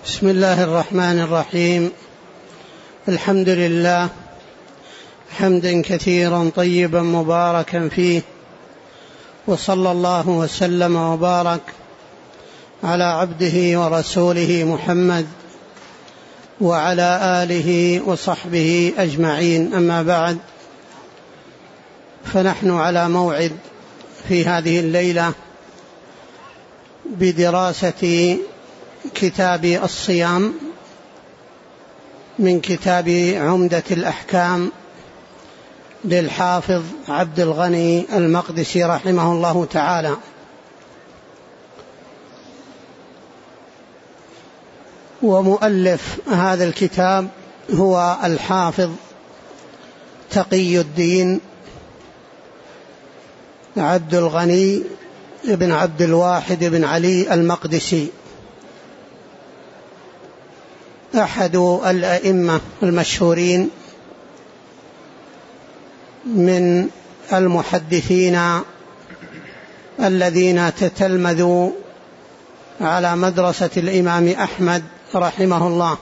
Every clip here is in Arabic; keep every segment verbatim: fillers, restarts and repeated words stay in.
بسم الله الرحمن الرحيم. الحمد لله حمدا كثيرا طيبا مباركا فيه، وصلى الله وسلم وبارك على عبده ورسوله محمد وعلى آله وصحبه أجمعين. أما بعد، فنحن على موعد في هذه الليلة بدراسة كتاب الصيام من كتاب عمدة الأحكام للحافظ عبد الغني المقدسي رحمه الله تعالى. ومؤلف هذا الكتاب هو الحافظ تقي الدين عبد الغني بن عبد الواحد بن علي المقدسي، أحد الأئمة المشهورين من المحدثين الذين تتلمذوا على مدرسة الإمام أحمد رحمه الله.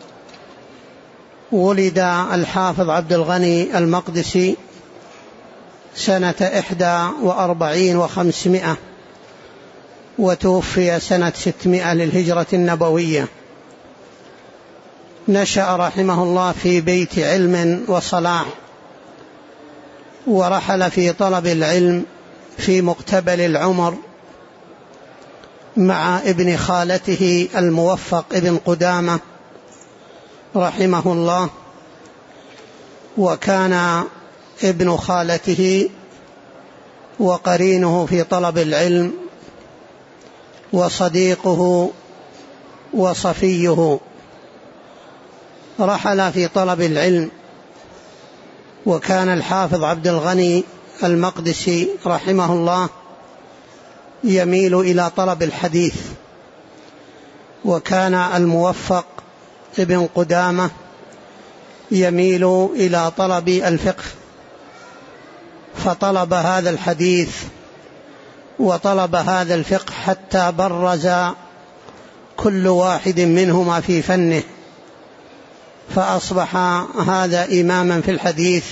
ولد الحافظ عبد الغني المقدسي سنة إحدى وأربعين وخمسمائة، وتوفي سنة ستمائة للهجرة النبوية. نشأ رحمه الله في بيت علم وصلاح، ورحل في طلب العلم في مقتبل العمر مع ابن خالته الموفق ابن قدامة رحمه الله. وكان ابن خالته وقرينه في طلب العلم وصديقه وصفيه. رحل في طلب العلم، وكان الحافظ عبد الغني المقدسي رحمه الله يميل إلى طلب الحديث، وكان الموفق ابن قدامة يميل إلى طلب الفقه، فطلب هذا الحديث وطلب هذا الفقه حتى برز كل واحد منهما في فنه، فأصبح هذا إماما في الحديث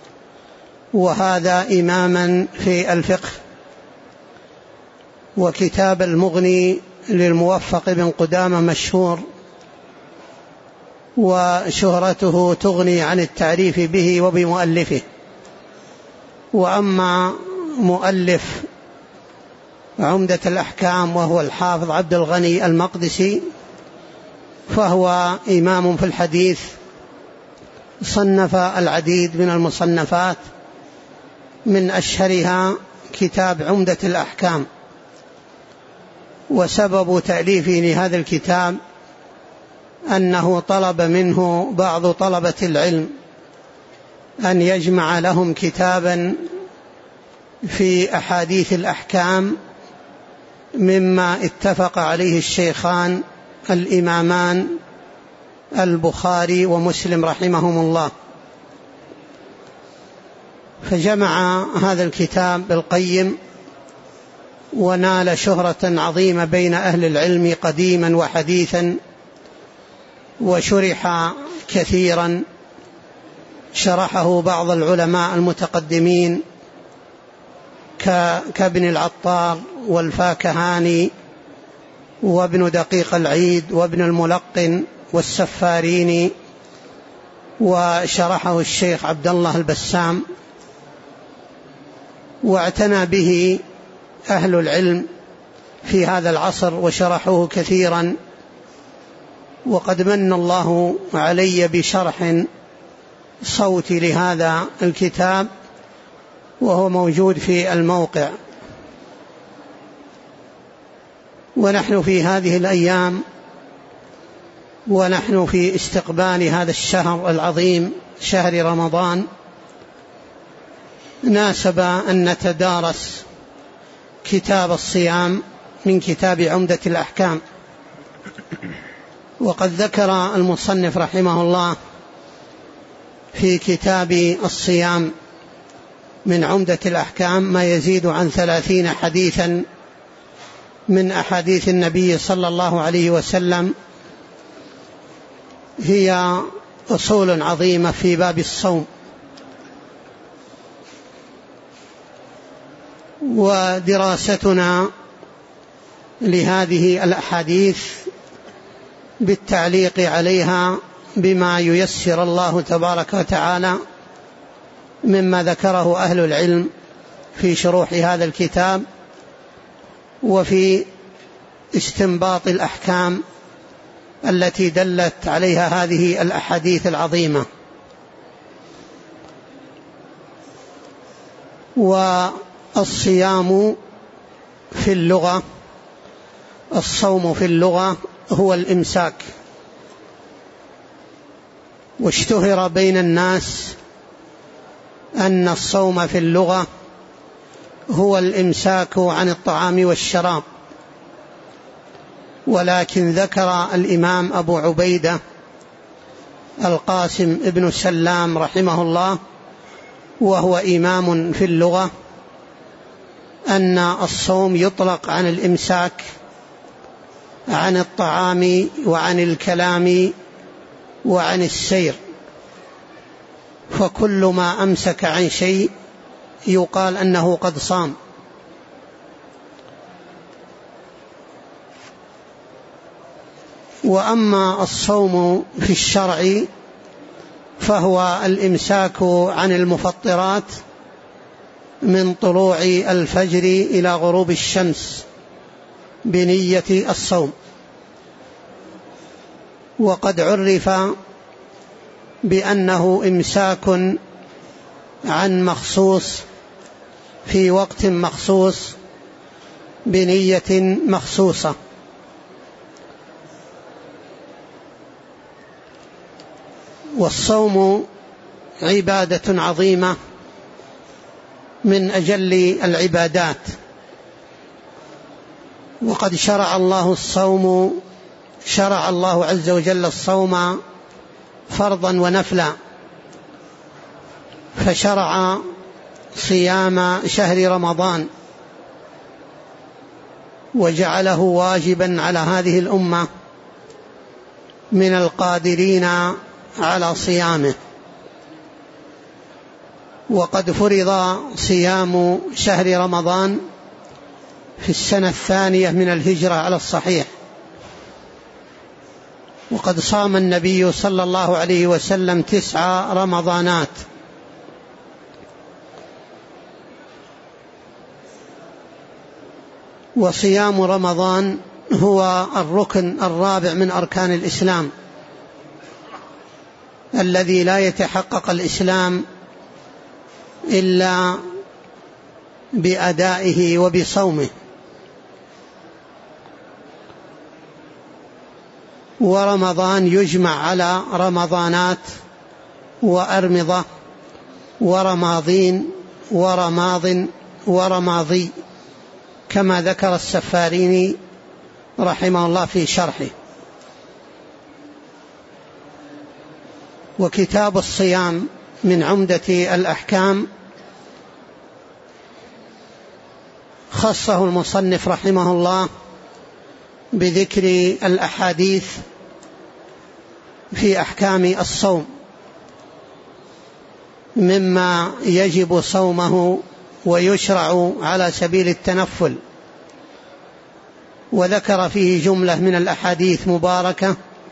وهذا إماما في الفقه. وكتاب المغني للموفق بن قدامة مشهور، وشهرته تغني عن التعريف به وبمؤلفه. وأما مؤلف عمدة الأحكام وهو الحافظ عبد الغني المقدسي فهو إمام في الحديث، صنف العديد من المصنفات، من أشهرها كتاب عمدة الأحكام. وسبب تأليفه لهذا الكتاب أنه طلب منه بعض طلبة العلم أن يجمع لهم كتابا في أحاديث الأحكام مما اتفق عليه الشيخان الإمامان البخاري ومسلم رحمهم الله. فجمع هذا الكتاب القيم ونال شهرة عظيمة بين أهل العلم قديما وحديثا، وشرح كثيرا، شرحه بعض العلماء المتقدمين كابن العطار والفاكهاني وابن دقيق العيد وابن الملقن والسفاريني، وشرحه الشيخ عبد الله البسام. واعتنى به أهل العلم في هذا العصر وشرحوه كثيرا، وقد من الله علي بشرح صوتي لهذا الكتاب وهو موجود في الموقع. ونحن في هذه الأيام ونحن في استقبال هذا الشهر العظيم شهر رمضان، ناسب أن نتدارس كتاب الصيام من كتاب عمدة الأحكام. وقد ذكر المصنف رحمه الله في كتاب الصيام من عمدة الأحكام ما يزيد عن ثلاثين حديثا من أحاديث النبي صلى الله عليه وسلم هي أصول عظيمة في باب الصوم، ودراستنا لهذه الأحاديث بالتعليق عليها بما ييسر الله تبارك وتعالى مما ذكره أهل العلم في شروح هذا الكتاب وفي استنباط الأحكام التي دلت عليها هذه الأحاديث العظيمة. والصيام في اللغة، الصوم في اللغة هو الإمساك، واشتهر بين الناس أن الصوم في اللغة هو الإمساك عن الطعام والشراب، ولكن ذكر الإمام أبو عبيدة القاسم ابن سلام رحمه الله وهو إمام في اللغة أن الصوم يطلق عن الإمساك عن الطعام وعن الكلام وعن السير، فكل ما أمسك عن شيء يقال أنه قد صام. وأما الصوم في الشرع فهو الإمساك عن المفطرات من طلوع الفجر إلى غروب الشمس بنية الصوم، وقد عرف بأنه إمساك عن مخصوص في وقت مخصوص بنية مخصوصة. والصوم عبادة عظيمة من أجل العبادات، وقد شرع الله الصوم شرع الله عز وجل الصوم فرضا ونفلا، فشرع صيام شهر رمضان وجعله واجبا على هذه الأمة من القادرين على صيامه. وقد فرض صيام شهر رمضان في السنة الثانية من الهجرة على الصحيح، وقد صام النبي صلى الله عليه وسلم تسع رمضانات. وصيام رمضان هو الركن الرابع من أركان الإسلام الذي لا يتحقق الإسلام إلا بأدائه وبصومه. ورمضان يجمع على رمضانات وأرمضة ورماضين ورماض ورماضي كما ذكر السفاريني رحمه الله في شرحه. وكتاب الصيام من عمدة الأحكام خصه المصنف رحمه الله بذكر الأحاديث في أحكام الصوم مما يجب صومه ويشرع على سبيل التنفل، وذكر فيه جملة من الأحاديث مباركة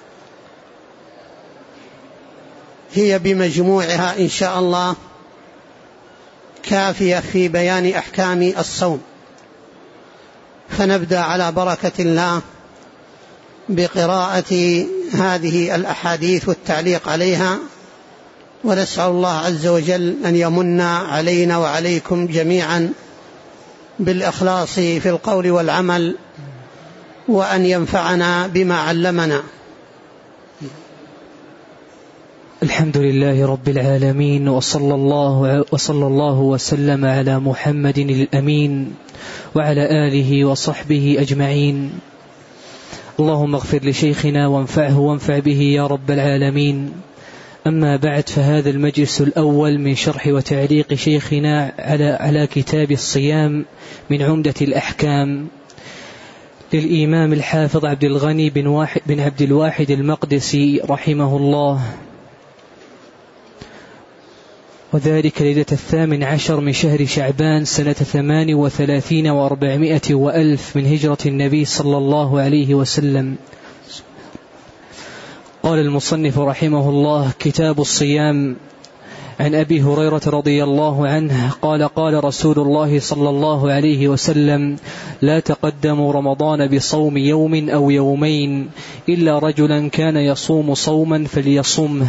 هي بمجموعها إن شاء الله كافية في بيان أحكام الصوم. فنبدأ على بركة الله بقراءة هذه الأحاديث والتعليق عليها، ونسأل الله عز وجل أن يمن علينا وعليكم جميعا بالإخلاص في القول والعمل، وأن ينفعنا بما علمنا. الحمد لله رب العالمين، وصلى الله وصلى الله وسلم على محمد الأمين وعلى آله وصحبه أجمعين. اللهم اغفر لشيخنا وانفعه وانفع به يا رب العالمين. أما بعد، فهذا المجلس الأول من شرح وتعليق شيخنا على على كتاب الصيام من عمدة الأحكام. للإمام الحافظ عبد الغني بن, واحد بن عبد الواحد المقدسي رحمه الله، وذلك ليلة الثامن عشر من شهر شعبان سنة ثمان وثلاثين وأربعمائة وألف من هجرة النبي صلى الله عليه وسلم. قال المصنف رحمه الله: كتاب الصيام. عن أبي هريرة رضي الله عنه قال: قال رسول الله صلى الله عليه وسلم: لا تقدموا رمضان بصوم يوم أو يومين إلا رجلا كان يصوم صوما فليصمه.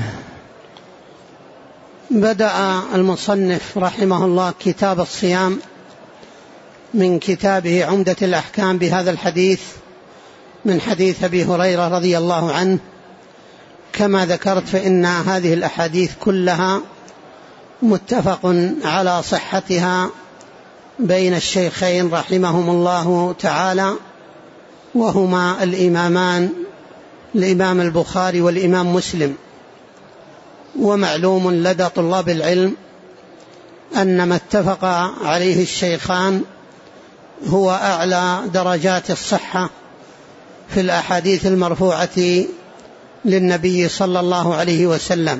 بدأ المصنف رحمه الله كتاب الصيام من كتابه عمدة الأحكام بهذا الحديث من حديث أبي هريرة رضي الله عنه. كما ذكرت فإن هذه الأحاديث كلها متفق على صحتها بين الشيخين رحمهم الله تعالى، وهما الإمامان الإمام البخاري والإمام مسلم. ومعلوم لدى طلاب العلم أن ما اتفق عليه الشيخان هو أعلى درجات الصحة في الأحاديث المرفوعة للنبي صلى الله عليه وسلم،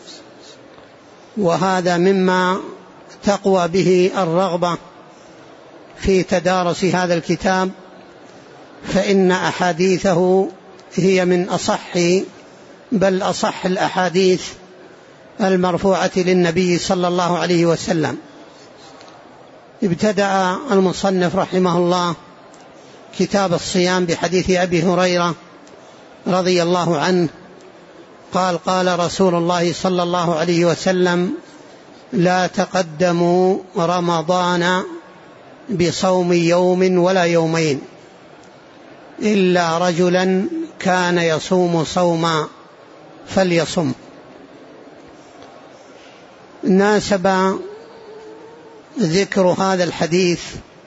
وهذا مما تقوى به الرغبة في تدارس هذا الكتاب، فإن أحاديثه هي من أصح بل أصح الأحاديث المرفوعة للنبي صلى الله عليه وسلم. ابتدأ المصنف رحمه الله كتاب الصيام بحديث أبي هريرة رضي الله عنه قال: قال رسول الله صلى الله عليه وسلم: لا تقدموا رمضان بصوم يوم ولا يومين إلا رجلا كان يصوم صوما فليصم. ناسب ذكر هذا الحديث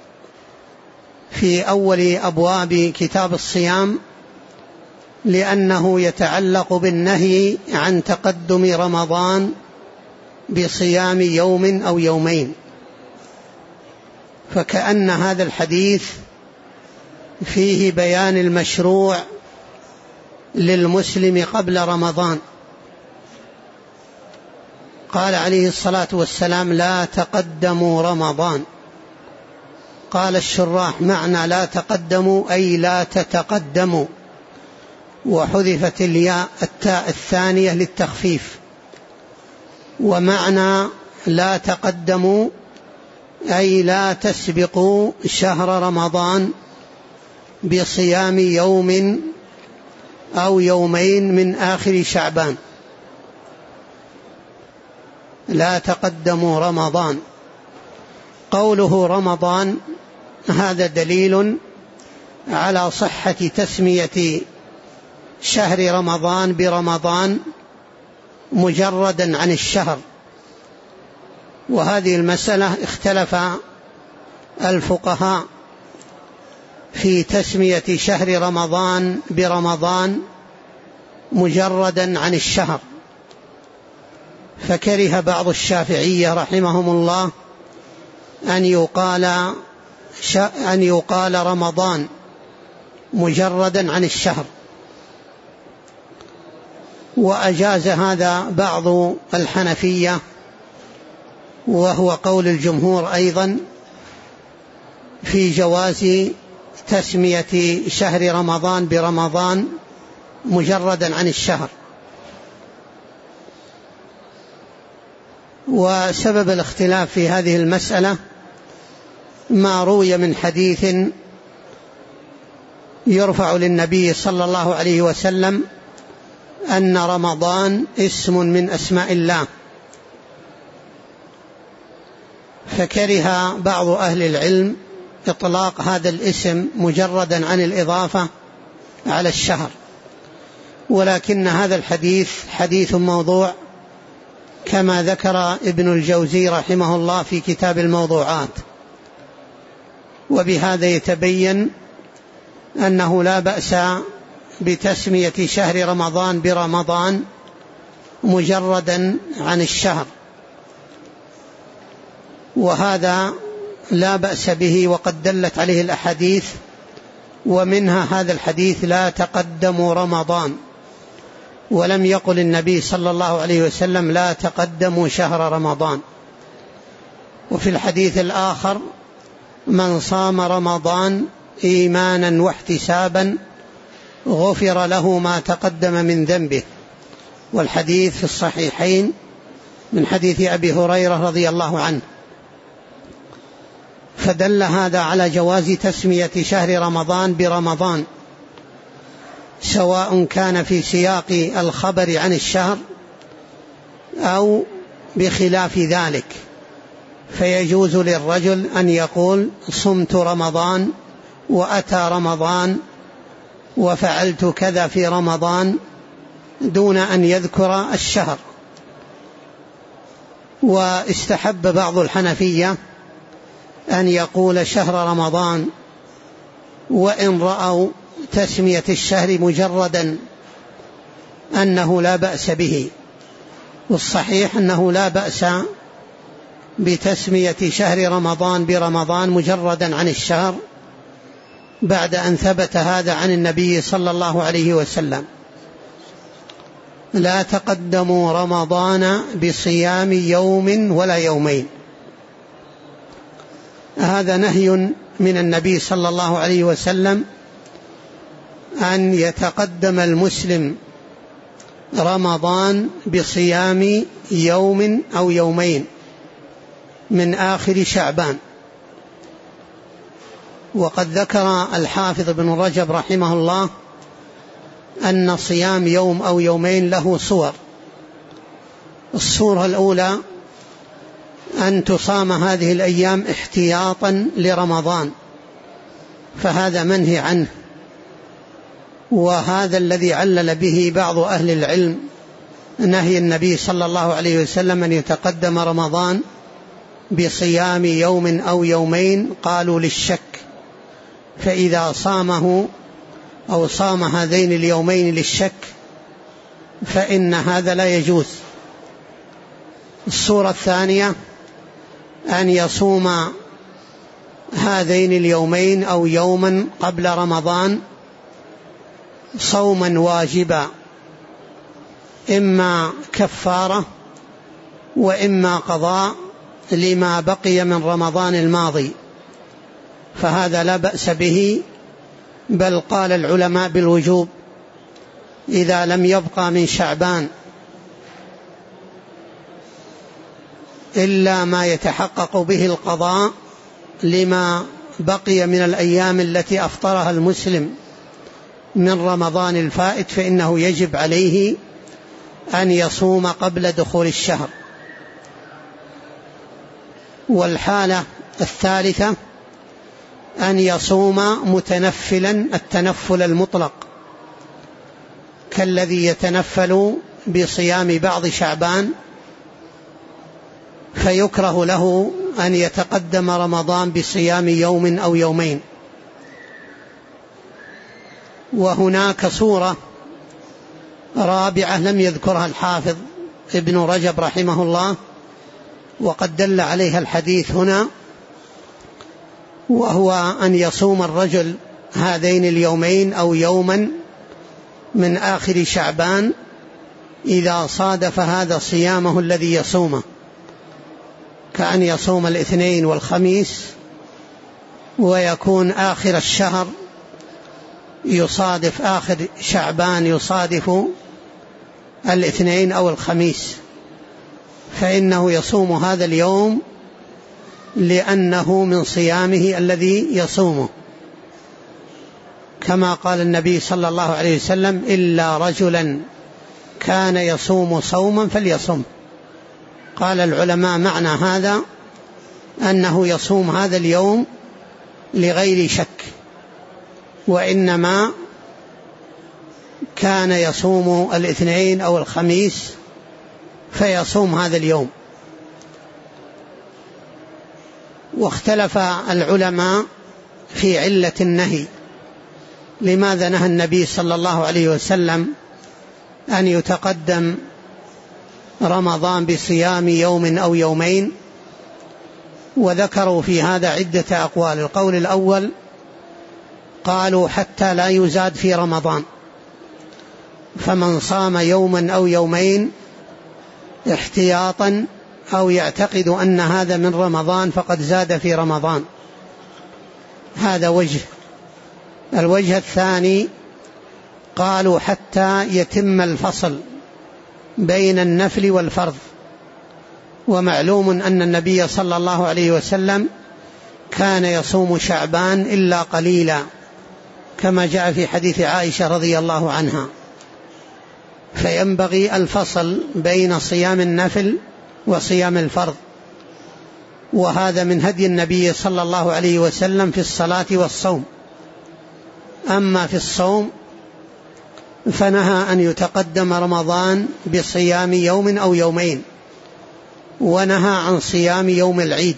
في أول أبواب كتاب الصيام لأنه يتعلق بالنهي عن تقدم رمضان بصيام يوم أو يومين، فكأن هذا الحديث فيه بيان المشروع للمسلم قبل رمضان. قال عليه الصلاة والسلام: لا تقدموا رمضان. قال الشراح: معنى لا تقدموا أي لا تتقدموا، وحذفت الياء التاء الثانية للتخفيف. ومعنى لا تقدموا أي لا تسبقوا شهر رمضان بصيام يوم أو يومين من آخر شعبان. لا تقدموا رمضان. قوله رمضان هذا دليل على صحة تسمية شهر رمضان برمضان مجردا عن الشهر، وهذه المسألة اختلف الفقهاء في تسمية شهر رمضان برمضان مجردا عن الشهر، فكره بعض الشافعية رحمهم الله أن يقال أن يقال رمضان مجردا عن الشهر، وأجاز هذا بعض الحنفية، وهو قول الجمهور أيضا في جواز تسمية شهر رمضان برمضان مجردا عن الشهر. وسبب الاختلاف في هذه المسألة ما روي من حديث يرفع للنبي صلى الله عليه وسلم أن رمضان اسم من أسماء الله، فكره بعض أهل العلم إطلاق هذا الاسم مجردا عن الإضافة على الشهر، ولكن هذا الحديث حديث موضوع كما ذكر ابن الجوزي رحمه الله في كتاب الموضوعات. وبهذا يتبين أنه لا بأس بتسمية شهر رمضان برمضان مجردا عن الشهر، وهذا لا بأس به، وقد دلت عليه الأحاديث ومنها هذا الحديث: لا تقدموا رمضان. ولم يقل النبي صلى الله عليه وسلم: لا تقدموا شهر رمضان. وفي الحديث الآخر: من صام رمضان إيمانا واحتسابا غفر له ما تقدم من ذنبه. والحديث في الصحيحين من حديث أبي هريرة رضي الله عنه. فدل هذا على جواز تسمية شهر رمضان برمضان، سواء كان في سياق الخبر عن الشهر أو بخلاف ذلك. فيجوز للرجل أن يقول: صمت رمضان، وأتى رمضان، وفعلت كذا في رمضان، دون أن يذكر الشهر. واستحب بعض الحنفية أن يقول شهر رمضان، وإن رأوا تسمية الشهر مجردا أنه لا بأس به. والصحيح أنه لا بأس بتسمية شهر رمضان برمضان مجردا عن الشهر، بعد أن ثبت هذا عن النبي صلى الله عليه وسلم. لا تقدموا رمضان بصيام يوم ولا يومين. هذا نهي من النبي صلى الله عليه وسلم أن يتقدم المسلم رمضان بصيام يوم أو يومين من آخر شعبان. وقد ذكر الحافظ ابن رجب رحمه الله أن صيام يوم أو يومين له صور. الصورة الأولى أن تصام هذه الأيام احتياطا لرمضان، فهذا منهي عنه، وهذا الذي علل به بعض أهل العلم نهي النبي صلى الله عليه وسلم أن يتقدم رمضان بصيام يوم أو يومين، قالوا للشك، فإذا صامه أو صام هذين اليومين للشك فإن هذا لا يجوز. الصورة الثانية أن يصوم هذين اليومين أو يوما قبل رمضان صوما واجبا، إما كفارة وإما قضاء لما بقي من رمضان الماضي، فهذا لا بأس به، بل قال العلماء بالوجوب إذا لم يبقى من شعبان إلا ما يتحقق به القضاء لما بقي من الأيام التي أفطرها المسلم من رمضان الفائت، فإنه يجب عليه أن يصوم قبل دخول الشهر. والحالة الثالثة أن يصوم متنفلا التنفل المطلق، كالذي يتنفل بصيام بعض شعبان، فيكره له أن يتقدم رمضان بصيام يوم أو يومين. وهناك صورة رابعة لم يذكرها الحافظ ابن رجب رحمه الله، وقد دل عليها الحديث هنا، وهو أن يصوم الرجل هذين اليومين أو يوما من آخر شعبان إذا صادف هذا صيامه الذي يصومه، كأن يصوم الاثنين والخميس، ويكون آخر الشهر يصادف آخر شعبان يصادف الاثنين أو الخميس، فإنه يصوم هذا اليوم لأنه من صيامه الذي يصومه، كما قال النبي صلى الله عليه وسلم: إلا رجلا كان يصوم صوما فليصم. قال العلماء معنى هذا أنه يصوم هذا اليوم لغير شك، وإنما كان يصوم الاثنين أو الخميس فيصوم هذا اليوم. واختلف العلماء في علة النهي، لماذا نهى النبي صلى الله عليه وسلم أن يتقدم رمضان بصيام يوم أو يومين؟ وذكروا في هذا عدة أقوال. القول الأول قالوا حتى لا يزاد في رمضان، فمن صام يوما أو يومين احتياطا أو يعتقد أن هذا من رمضان فقد زاد في رمضان. هذا وجه. الوجه الثاني قالوا حتى يتم الفصل بين النفل والفرض، ومعلوم أن النبي صلى الله عليه وسلم كان يصوم شعبان إلا قليلا كما جاء في حديث عائشة رضي الله عنها، فينبغي الفصل بين صيام النفل وصيام الفرض، وهذا من هدي النبي صلى الله عليه وسلم في الصلاة والصوم. أما في الصوم فنهى أن يتقدم رمضان بصيام يوم أو يومين، ونهى عن صيام يوم العيد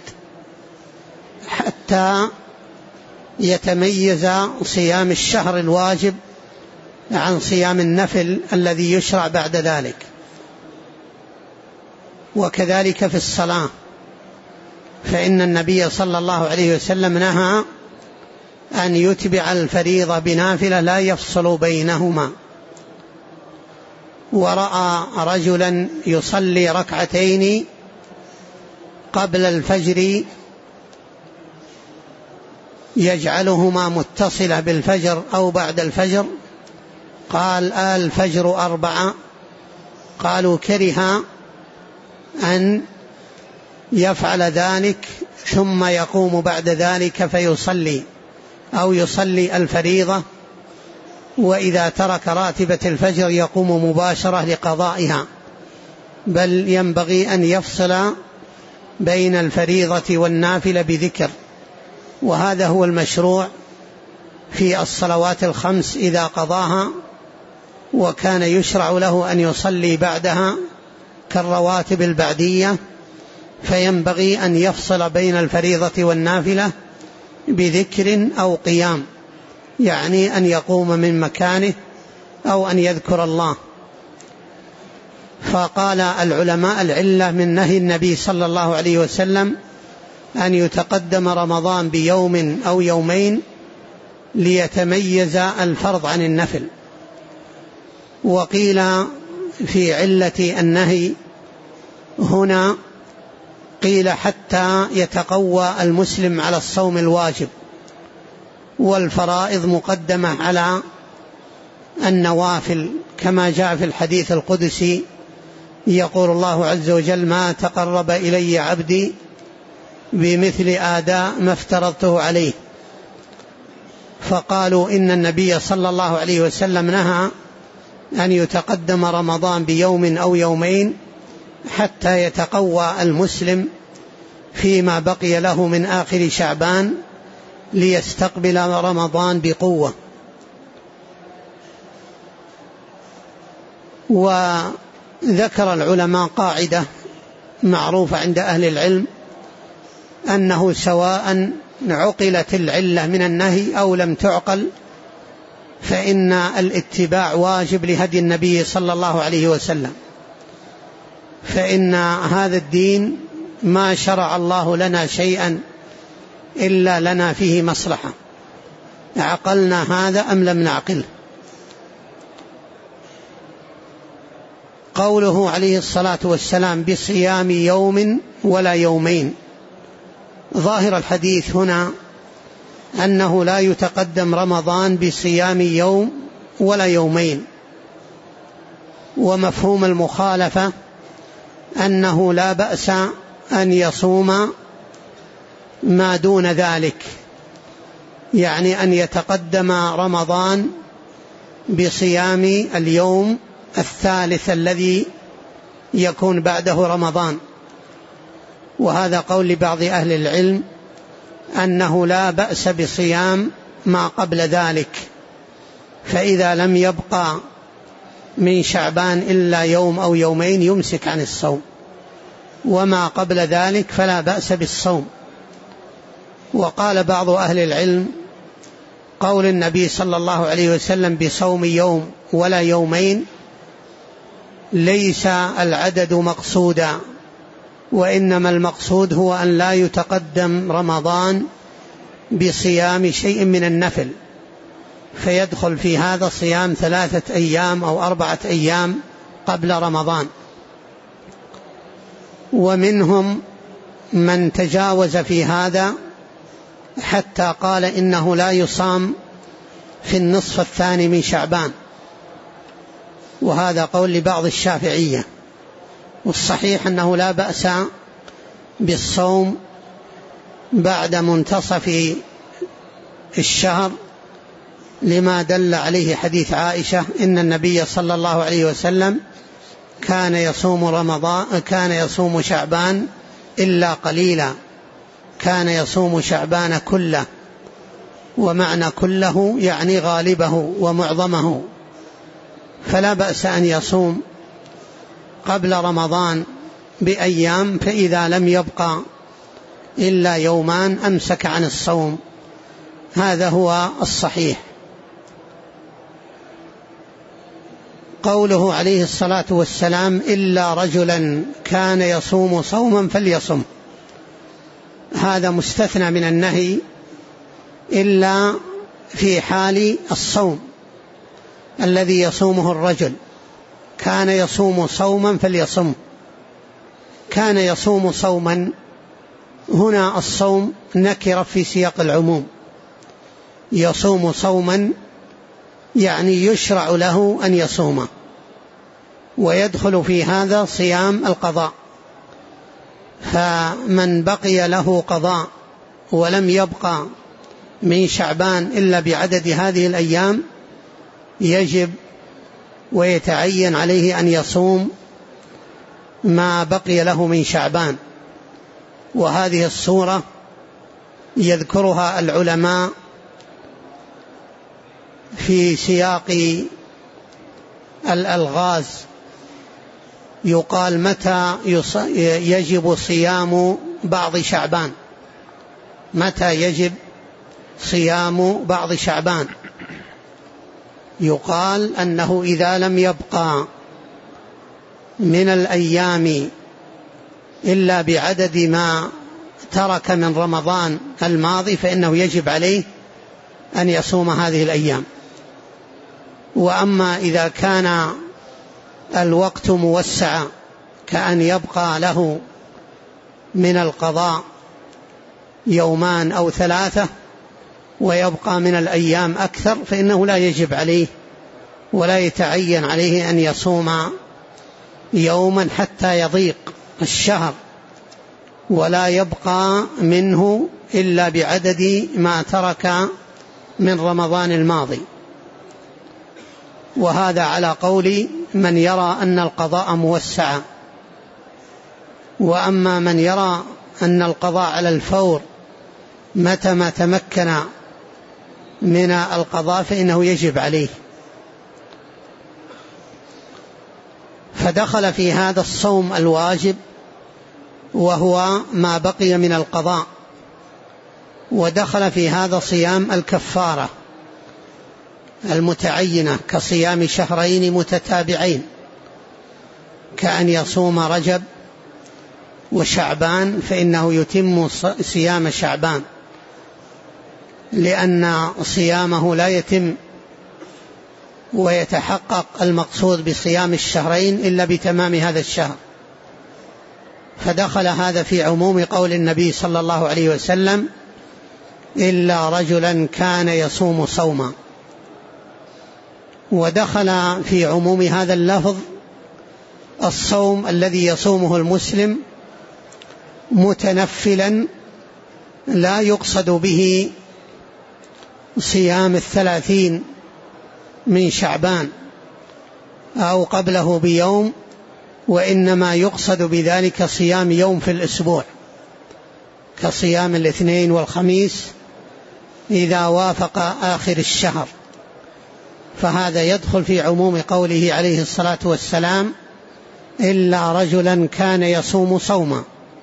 حتى يتميز صيام الشهر الواجب عن صيام النفل الذي يشرع بعد ذلك. وكذلك في الصلاة، فإن النبي صلى الله عليه وسلم نهى أن يتبع الفريضة بنافلة لا يفصل بينهما. ورأى رجلا يصلي ركعتين قبل الفجر يجعلهما متصلة بالفجر أو بعد الفجر، قال آل الفجر أربعة، قالوا كره أن يفعل ذلك ثم يقوم بعد ذلك فيصلي أو يصلي الفريضة، وإذا ترك راتبة الفجر يقوم مباشرة لقضائها، بل ينبغي أن يفصل بين الفريضة والنافلة بذكر. وهذا هو المشروع في الصلوات الخمس إذا قضاها، وكان يشرع له أن يصلي بعدها كالرواتب البعدية، فينبغي أن يفصل بين الفريضة والنافلة بذكر أو قيام، يعني أن يقوم من مكانه أو أن يذكر الله. فقال العلماء العلة من نهي النبي صلى الله عليه وسلم أن يتقدم رمضان بيوم أو يومين ليتميز الفرض عن النفل. وقيل في علة النهي هنا قيل حتى يتقوى المسلم على الصوم الواجب، والفرائض مقدمة على النوافل، كما جاء في الحديث القدسي يقول الله عز وجل: ما تقرب إلي عبدي بمثل آداء ما افترضته عليه. فقالوا إن النبي صلى الله عليه وسلم نهى أن يتقدم رمضان بيوم أو يومين حتى يتقوى المسلم فيما بقي له من آخر شعبان ليستقبل رمضان بقوة. وذكر العلماء قاعدة معروفة عند أهل العلم أنه سواء عقلت العلة من النهي أو لم تعقل فإن الاتباع واجب لهدي النبي صلى الله عليه وسلم، فإن هذا الدين ما شرع الله لنا شيئا إلا لنا فيه مصلحة، عقلنا هذا أم لم نعقله. قوله عليه الصلاة والسلام بصيام يوم ولا يومين، ظاهر الحديث هنا أنه لا يتقدم رمضان بصيام يوم ولا يومين، ومفهوم المخالفة أنه لا بأس أن يصوم ما دون ذلك، يعني أن يتقدم رمضان بصيام اليوم الثالث الذي يكون بعده رمضان. وهذا قول لبعض أهل العلم أنه لا بأس بصيام ما قبل ذلك، فإذا لم يبقى من شعبان إلا يوم أو يومين يمسك عن الصوم، وما قبل ذلك فلا بأس بالصوم. وقال بعض أهل العلم قول النبي صلى الله عليه وسلم بصوم يوم ولا يومين ليس العدد مقصودا، وإنما المقصود هو أن لا يتقدم رمضان بصيام شيء من النفل، فيدخل في هذا صيام ثلاثة أيام أو أربعة أيام قبل رمضان. ومنهم من تجاوز في هذا حتى قال إنه لا يصام في النصف الثاني من شعبان، وهذا قول لبعض الشافعية. والصحيح أنه لا بأس بالصوم بعد منتصف الشهر، لما دل عليه حديث عائشة إن النبي صلى الله عليه وسلم كان يصوم رمضان كان يصوم شعبان إلا قليلا، كان يصوم شعبان كله، ومعنى كله يعني غالبه ومعظمه. فلا بأس أن يصوم قبل رمضان بأيام، فإذا لم يبقى إلا يومان أمسك عن الصوم، هذا هو الصحيح. قوله عليه الصلاة والسلام إلا رجلا كان يصوم صوما فليصم، هذا مستثنى من النهي إلا في حال الصوم الذي يصومه الرجل، كان يصوم صوما فليصم. كان يصوم صوما، هنا الصوم نكر في سياق العموم، يصوم صوما يعني يشرع له أن يصوم، ويدخل في هذا صيام القضاء. فمن بقي له قضاء ولم يبقى من شعبان إلا بعدد هذه الأيام يجب ويتعين عليه أن يصوم ما بقي له من شعبان. وهذه الصورة يذكرها العلماء في سياق الألغاز، يقال متى يجب صيام بعض شعبان، متى يجب صيام بعض شعبان. يقال أنه إذا لم يبقى من الأيام إلا بعدد ما ترك من رمضان الماضي فإنه يجب عليه أن يصوم هذه الأيام. وأما إذا كان الوقت موسعا كأن يبقى له من القضاء يومان أو ثلاثة ويبقى من الأيام أكثر، فإنه لا يجب عليه ولا يتعين عليه أن يصوم يوما حتى يضيق الشهر ولا يبقى منه إلا بعدد ما ترك من رمضان الماضي. وهذا على قول من يرى أن القضاء موسعا. وأما من يرى أن القضاء على الفور متى ما تمكن من القضاء فإنه يجب عليه. فدخل في هذا الصوم الواجب وهو ما بقي من القضاء، ودخل في هذا صيام الكفارة المتعينة كصيام شهرين متتابعين، كأن يصوم رجب وشعبان فإنه يتم صيام شعبان، لأن صيامه لا يتم ويتحقق المقصود بصيام الشهرين إلا بتمام هذا الشهر. فدخل هذا في عموم قول النبي صلى الله عليه وسلم إلا رجلا كان يصوم صوما. ودخل في عموم هذا اللفظ الصوم الذي يصومه المسلم متنفلا لا يقصد به صيام الثلاثين من شعبان أو قبله بيوم، وإنما يقصد بذلك صيام يوم في الأسبوع كصيام الاثنين والخميس إذا وافق آخر الشهر. فهذا يدخل في عموم قوله عليه الصلاة والسلام إلا رجلا كان يصوم صوما،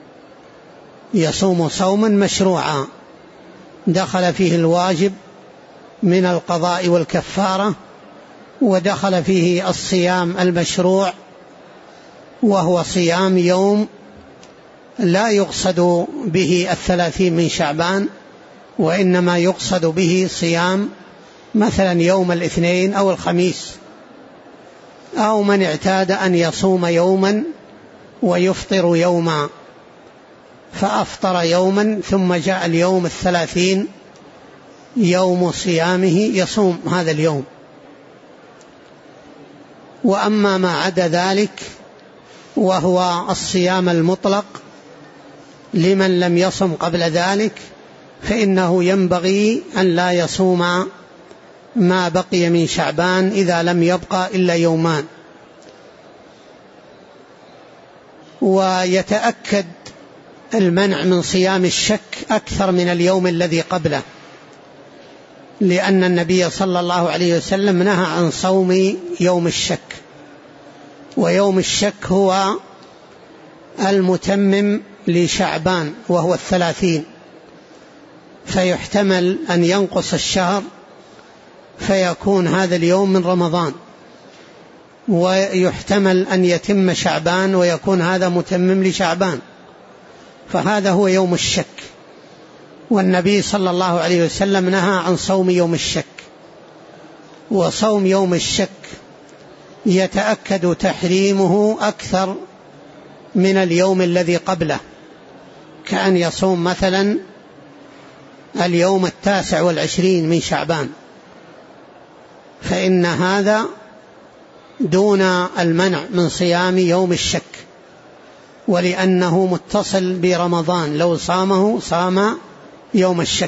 يصوم صوما مشروعا دخل فيه الواجب من القضاء والكفارة، ودخل فيه الصيام المشروع وهو صيام يوم لا يقصد به الثلاثين من شعبان، وإنما يقصد به صيام مثلا يوم الاثنين أو الخميس، أو من اعتاد أن يصوم يوما ويفطر يوما فأفطر يوما ثم جاء اليوم الثلاثين يوم صيامه يصوم هذا اليوم. وأما ما عدا ذلك وهو الصيام المطلق لمن لم يصم قبل ذلك فإنه ينبغي أن لا يصوم ما بقي من شعبان إذا لم يبقى إلا يومان. ويتأكد المنع من صيام الشك أكثر من اليوم الذي قبله، لأن النبي صلى الله عليه وسلم نهى عن صوم يوم الشك، ويوم الشك هو المتمم لشعبان وهو الثلاثين، فيحتمل أن ينقص الشهر فيكون هذا اليوم من رمضان، ويحتمل أن يتم شعبان ويكون هذا متمم لشعبان، فهذا هو يوم الشك. والنبي صلى الله عليه وسلم نهى عن صوم يوم الشك. وصوم يوم الشك يتأكد تحريمه أكثر من اليوم الذي قبله، كأن يصوم مثلا اليوم التاسع والعشرين من شعبان، فإن هذا دون المنع من صيام يوم الشك، ولأنه متصل برمضان، لو صامه صام يوم الشك.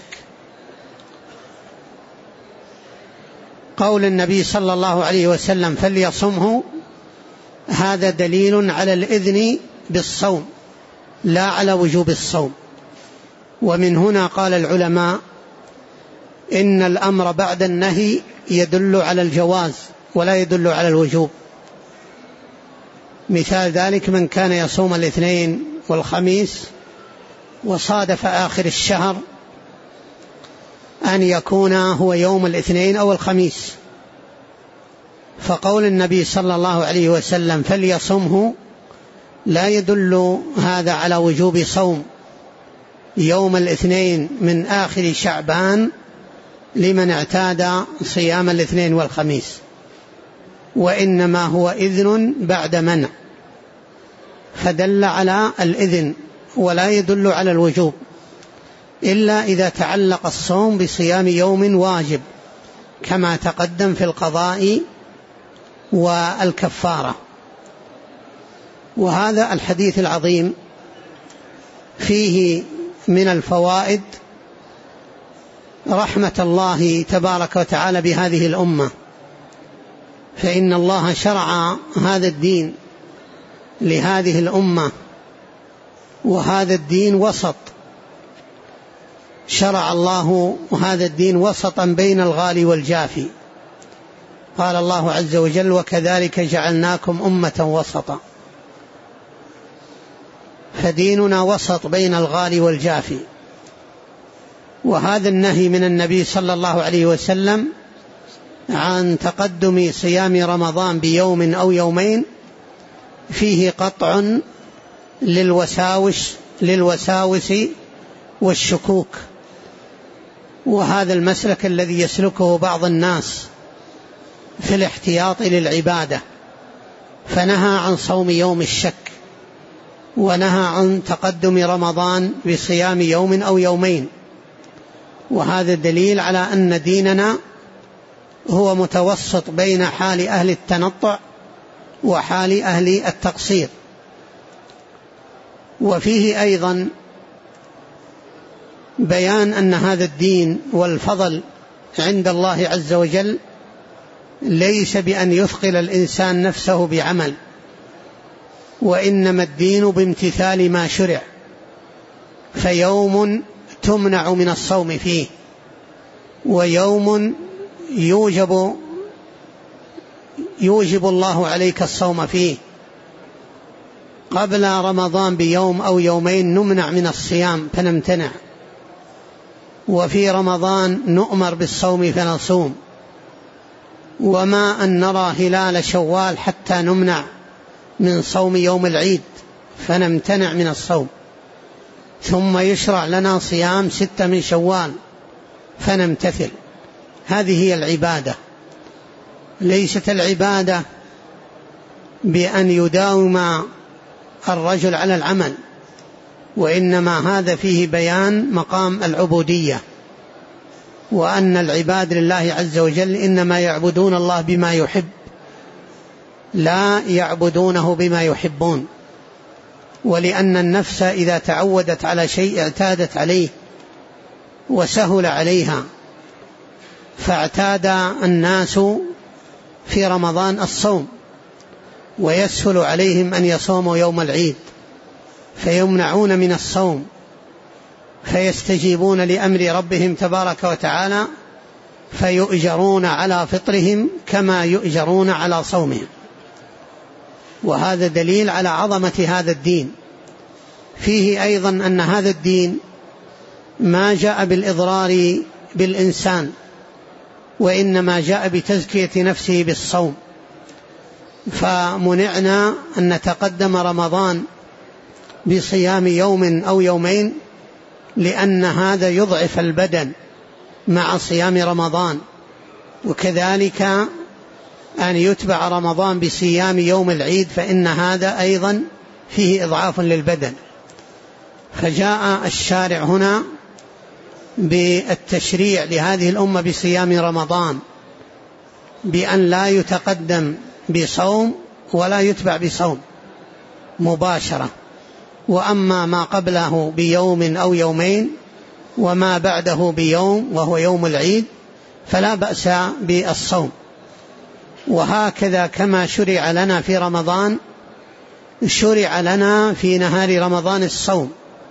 قول النبي صلى الله عليه وسلم فليصمه هذا دليل على الإذن بالصوم لا على وجوب الصوم. ومن هنا قال العلماء إن الأمر بعد النهي يدل على الجواز ولا يدل على الوجوب. مثال ذلك من كان يصوم الاثنين والخميس وصادف آخر الشهر أن يكون هو يوم الاثنين أو الخميس، فقول النبي صلى الله عليه وسلم فليصمه لا يدل هذا على وجوب صوم يوم الاثنين من آخر شعبان لمن اعتاد صيام الاثنين والخميس، وإنما هو إذن بعد منع، فدل على الإذن ولا يدل على الوجوب، إلا إذا تعلق الصوم بصيام يوم واجب كما تقدم في القضاء والكفارة. وهذا الحديث العظيم فيه من الفوائد رحمة الله تبارك وتعالى بهذه الأمة، فإن الله شرع هذا الدين لهذه الأمة، وهذا الدين وسط، شرع الله هذا الدين وسطا بين الغالي والجافي. قال الله عز وجل وكذلك جعلناكم أمة وسطا، فديننا وسط بين الغالي والجافي. وهذا النهي من النبي صلى الله عليه وسلم عن تقدم صيام رمضان بيوم أو يومين فيه قطع للوساوس للوساوس والشكوك، وهذا المسلك الذي يسلكه بعض الناس في الاحتياط للعبادة، فنهى عن صوم يوم الشك، ونهى عن تقدم رمضان بصيام يوم أو يومين. وهذا دليل على أن ديننا هو متوسط بين حال أهل التنطع وحال أهل التقصير. وفيه أيضا بيان أن هذا الدين والفضل عند الله عز وجل ليس بأن يثقل الإنسان نفسه بعمل، وإنما الدين بامتثال ما شرع، فيوم تمنع من الصوم فيه، ويوم يوجب يوجب الله عليك الصوم فيه. قبل رمضان بيوم أو يومين نمنع من الصيام فنمتنع، وفي رمضان نؤمر بالصوم فنصوم، وما أن نرى هلال شوال حتى نمنع من صوم يوم العيد فنمتنع من الصوم، ثم يشرع لنا صيام ستة من شوال فنمتثل. هذه هي العبادة. ليست العبادة بأن يداوم الرجل على العمل، وإنما هذا فيه بيان مقام العبودية، وأن العباد لله عز وجل إنما يعبدون الله بما يحب، لا يعبدونه بما يحبون. ولأن النفس إذا تعودت على شيء اعتادت عليه وسهل عليها، فاعتاد الناس في رمضان الصوم، ويسهل عليهم أن يصوموا يوم العيد فيمنعون من الصوم، فيستجيبون لأمر ربهم تبارك وتعالى فيؤجرون على فطرهم كما يؤجرون على صومهم. وهذا دليل على عظمة هذا الدين. فيه أيضا أن هذا الدين ما جاء بالإضرار بالإنسان، وإنما جاء بتزكية نفسه بالصوم. فمنعنا أن نتقدم رمضان بصيام يوم أو يومين، لأن هذا يضعف البدن مع صيام رمضان، وكذلك أن يتبع رمضان بصيام يوم العيد، فإن هذا أيضا فيه إضعاف للبدن. فجاء الشارع هنا بالتشريع لهذه الأمة بصيام رمضان، بأن لا يتقدم بصوم ولا يتبع بصوم مباشرة، وأما ما قبله بيوم أو يومين وما بعده بيوم وهو يوم العيد فلا بأس بالصوم. وهكذا كما شرع لنا في رمضان شرع لنا في نهار رمضان الصوم،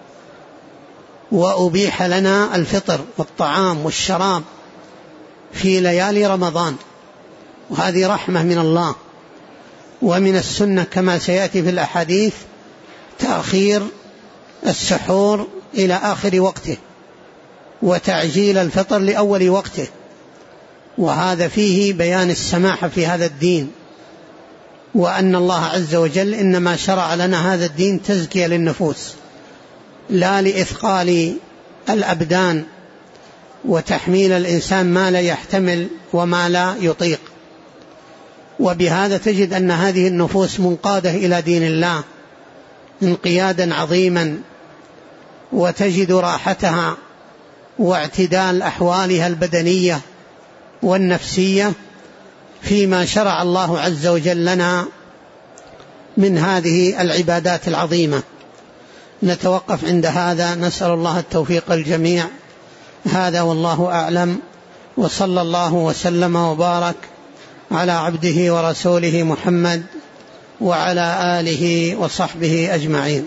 وأبيح لنا الفطر والطعام والشراب في ليالي رمضان، وهذه رحمة من الله. ومن السنة كما سيأتي في الأحاديث تأخير السحور إلى آخر وقته، وتعجيل الفطر لأول وقته، وهذا فيه بيان السماحة في هذا الدين، وأن الله عز وجل إنما شرع لنا هذا الدين تزكية للنفوس لا لإثقال الأبدان وتحميل الإنسان ما لا يحتمل وما لا يطيق. وبهذا تجد أن هذه النفوس منقادة إلى دين الله انقيادا عظيما، وتجد راحتها واعتدال أحوالها البدنية والنفسية فيما شرع الله عز وجل لنا من هذه العبادات العظيمة. نتوقف عند هذا، نسأل الله التوفيق الجميع. هذا والله أعلم، وصلى الله وسلم وبارك على عبده ورسوله محمد وعلى آله وصحبه أجمعين.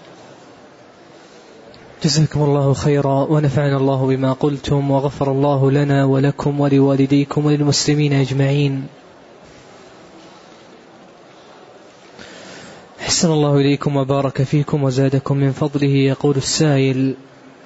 جزاكم الله خيرا، ونفعنا الله بما قلتم، وغفر الله لنا ولكم ولوالديكم وللمسلمين أجمعين. أحسن الله إليكم وبارك فيكم وزادكم من فضله. يقول السائل: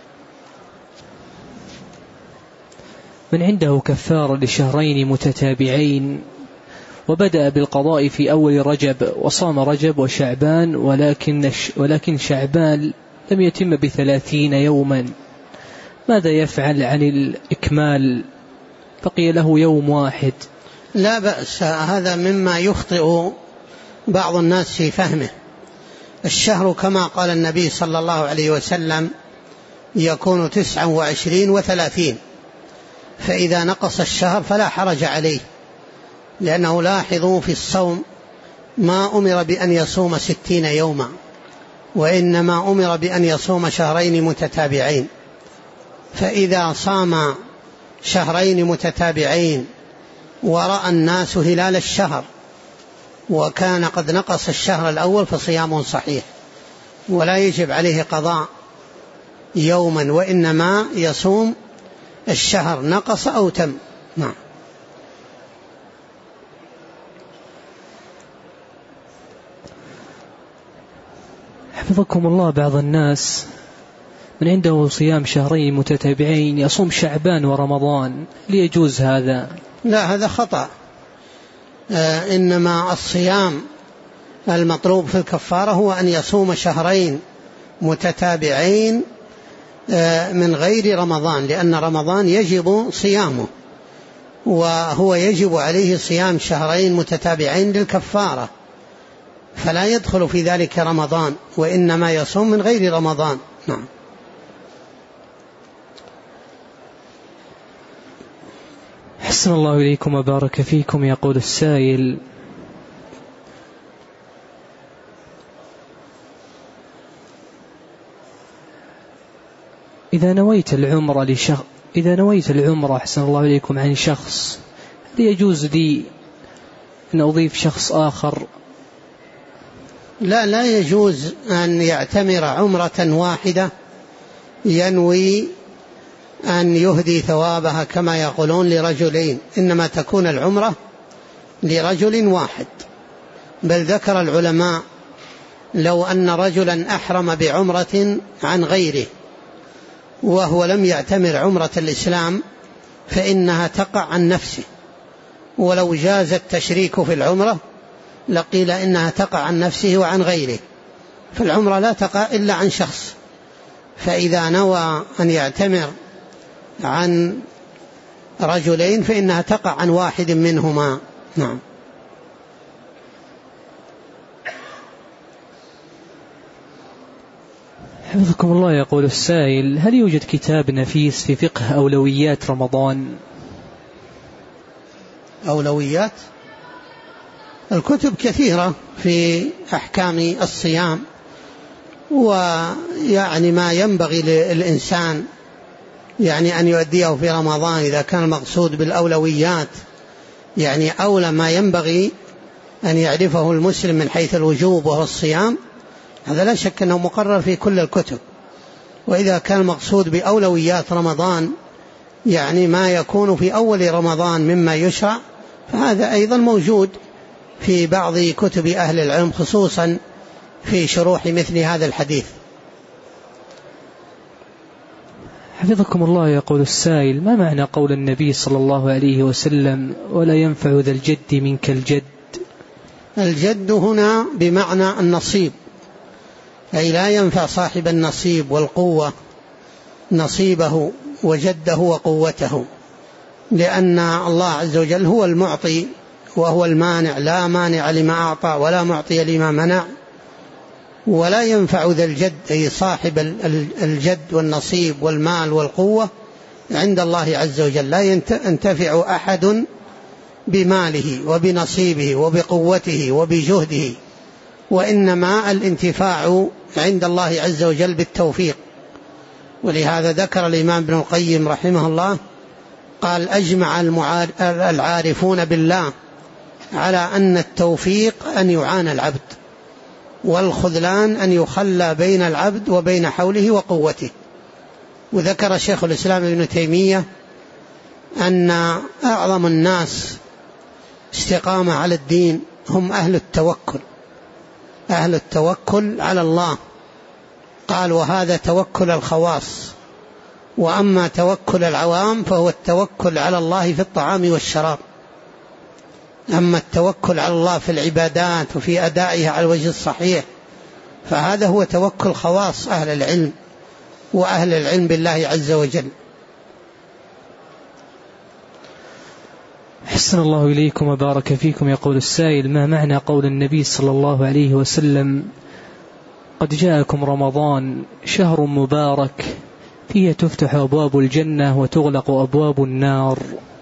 من عنده كفارة لشهرين متتابعين وبدأ بالقضاء في أول رجب وصام رجب وشعبان، ولكن ولكن شعبان لم يتم بثلاثين يوما، ماذا يفعل عن الإكمال؟ بقي له يوم واحد. لا بأس، هذا مما يخطئ بعض الناس في فهمه. الشهر كما قال النبي صلى الله عليه وسلم يكون تسعا وعشرين وثلاثين، فإذا نقص الشهر فلا حرج عليه، لأنه لاحظوا في الصوم ما أمر بأن يصوم ستين يوما، وإنما أمر بأن يصوم شهرين متتابعين. فإذا صام شهرين متتابعين ورأى الناس هلال الشهر وكان قد نقص الشهر الأول فصيامه صحيح، ولا يجب عليه قضاء يوما، وإنما يصوم الشهر نقص أو تم. نعم. حفظكم الله، بعض الناس من عنده صيام شهرين متتابعين يصوم شعبان ورمضان، ليجوز هذا؟ لا، هذا خطأ. آه إنما الصيام المطلوب في الكفارة هو أن يصوم شهرين متتابعين آه من غير رمضان، لأن رمضان يجب صيامه، وهو يجب عليه صيام شهرين متتابعين للكفارة، فلا يدخل في ذلك رمضان، وإنما يصوم من غير رمضان. نعم. حسن الله إليكم وبارك فيكم. يقول السائل: إذا نويت العمرة لشخص إذا نويت العمرة حسن الله إليكم عن شخص، هل يجوز لي أن أضيف شخص آخر؟ لا لا يجوز أن يعتمر عمرة واحدة ينوي أن يهدي ثوابها كما يقولون لرجلين، إنما تكون العمرة لرجل واحد. بل ذكر العلماء لو أن رجلا أحرم بعمرة عن غيره وهو لم يعتمر عمرة الإسلام فإنها تقع عن نفسه، ولو جاز التشريك في العمرة لقيل إنها تقع عن نفسه وعن غيره، فالعمرة لا تقع إلا عن شخص. فإذا نوى أن يعتمر عن رجلين فإنها تقع عن واحد منهما. نعم. حفظكم الله. يقول السائل: هل يوجد كتاب نفيس في فقه أولويات رمضان؟ أولويات الكتب كثيرة في أحكام الصيام، ويعني ما ينبغي للإنسان يعني أن يؤديه في رمضان إذا كان المقصود بالأولويات، يعني أولى ما ينبغي أن يعرفه المسلم من حيث الوجوب وهو الصيام، هذا لا شك أنه مقرر في كل الكتب. وإذا كان المقصود بأولويات رمضان يعني ما يكون في أول رمضان مما يشرع، فهذا أيضا موجود في بعض كتب أهل العلم خصوصا في شروح مثل هذا الحديث. حفظكم الله. يقول السائل: ما معنى قول النبي صلى الله عليه وسلم: ولا ينفع ذا الجد منك الجد؟ الجد هنا بمعنى النصيب، أي لا ينفع صاحب النصيب والقوة نصيبه وجده وقوته، لأن الله عز وجل هو المعطي وهو المانع، لا مانع لما أعطى ولا معطي لما منع. ولا ينفع ذا الجد أي صاحب الجد والنصيب والمال والقوة عند الله عز وجل، لا ينتفع أحد بماله وبنصيبه وبقوته وبجهده، وإنما الانتفاع عند الله عز وجل بالتوفيق. ولهذا ذكر الإمام ابن القيم رحمه الله قال: أجمع العارفون بالله على أن التوفيق أن يعان العبد، والخذلان أن يخلى بين العبد وبين حوله وقوته. وذكر شيخ الإسلام ابن تيمية أن أعظم الناس استقامة على الدين هم أهل التوكل، أهل التوكل على الله. قال: وهذا توكل الخواص، وأما توكل العوام فهو التوكل على الله في الطعام والشراب. أما التوكل على الله في العبادات وفي أدائها على الوجه الصحيح فهذا هو توكل خواص أهل العلم وأهل العلم بالله عز وجل. حسن الله إليكم وبارك فيكم. يقول السائل: ما معنى قول النبي صلى الله عليه وسلم: قد جاءكم رمضان شهر مبارك فيه تفتح أبواب الجنة وتغلق أبواب النار؟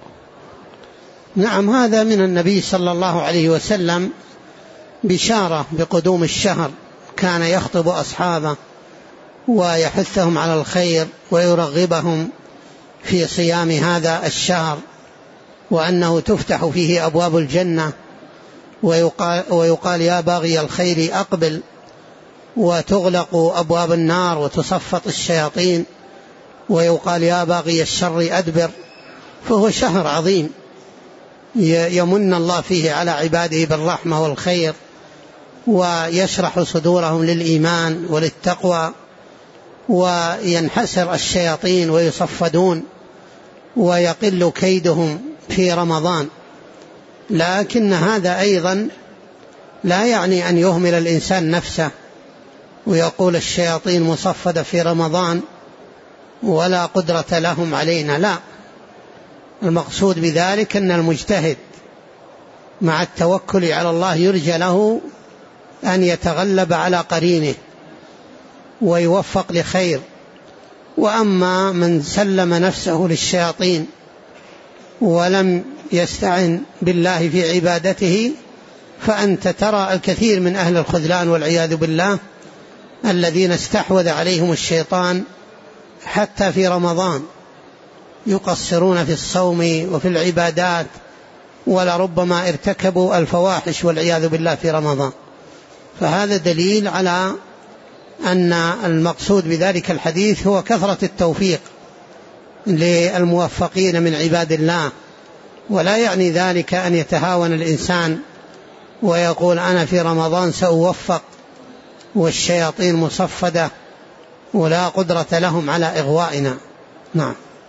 نعم، هذا من النبي صلى الله عليه وسلم بشارة بقدوم الشهر، كان يخطب أصحابه ويحثهم على الخير ويرغبهم في صيام هذا الشهر، وأنه تفتح فيه أبواب الجنة، ويقال, ويقال يا باغي الخير أقبل، وتغلق أبواب النار وتصفط الشياطين، ويقال يا باغي الشر أدبر. فهو شهر عظيم يمن الله فيه على عباده بالرحمة والخير، ويشرح صدورهم للإيمان وللتقوى، وينحسر الشياطين ويصفدون ويقل كيدهم في رمضان. لكن هذا أيضا لا يعني أن يهمل الإنسان نفسه ويقول الشياطين مصفدة في رمضان ولا قدرة لهم علينا، لا، المقصود بذلك أن المجتهد مع التوكل على الله يرجى له أن يتغلب على قرينه ويوفق لخير. وأما من سلم نفسه للشياطين ولم يستعن بالله في عبادته فأنت ترى الكثير من أهل الخذلان والعياذ بالله الذين استحوذ عليهم الشيطان حتى في رمضان يقصرون في الصوم وفي العبادات ولربما ارتكبوا الفواحش والعياذ بالله في رمضان. فهذا دليل على أن المقصود بذلك الحديث هو كثرة التوفيق للموفقين من عباد الله، ولا يعني ذلك أن يتهاون الإنسان ويقول أنا في رمضان سأوفق والشياطين مصفدة ولا قدرة لهم على إغوائنا. نعم.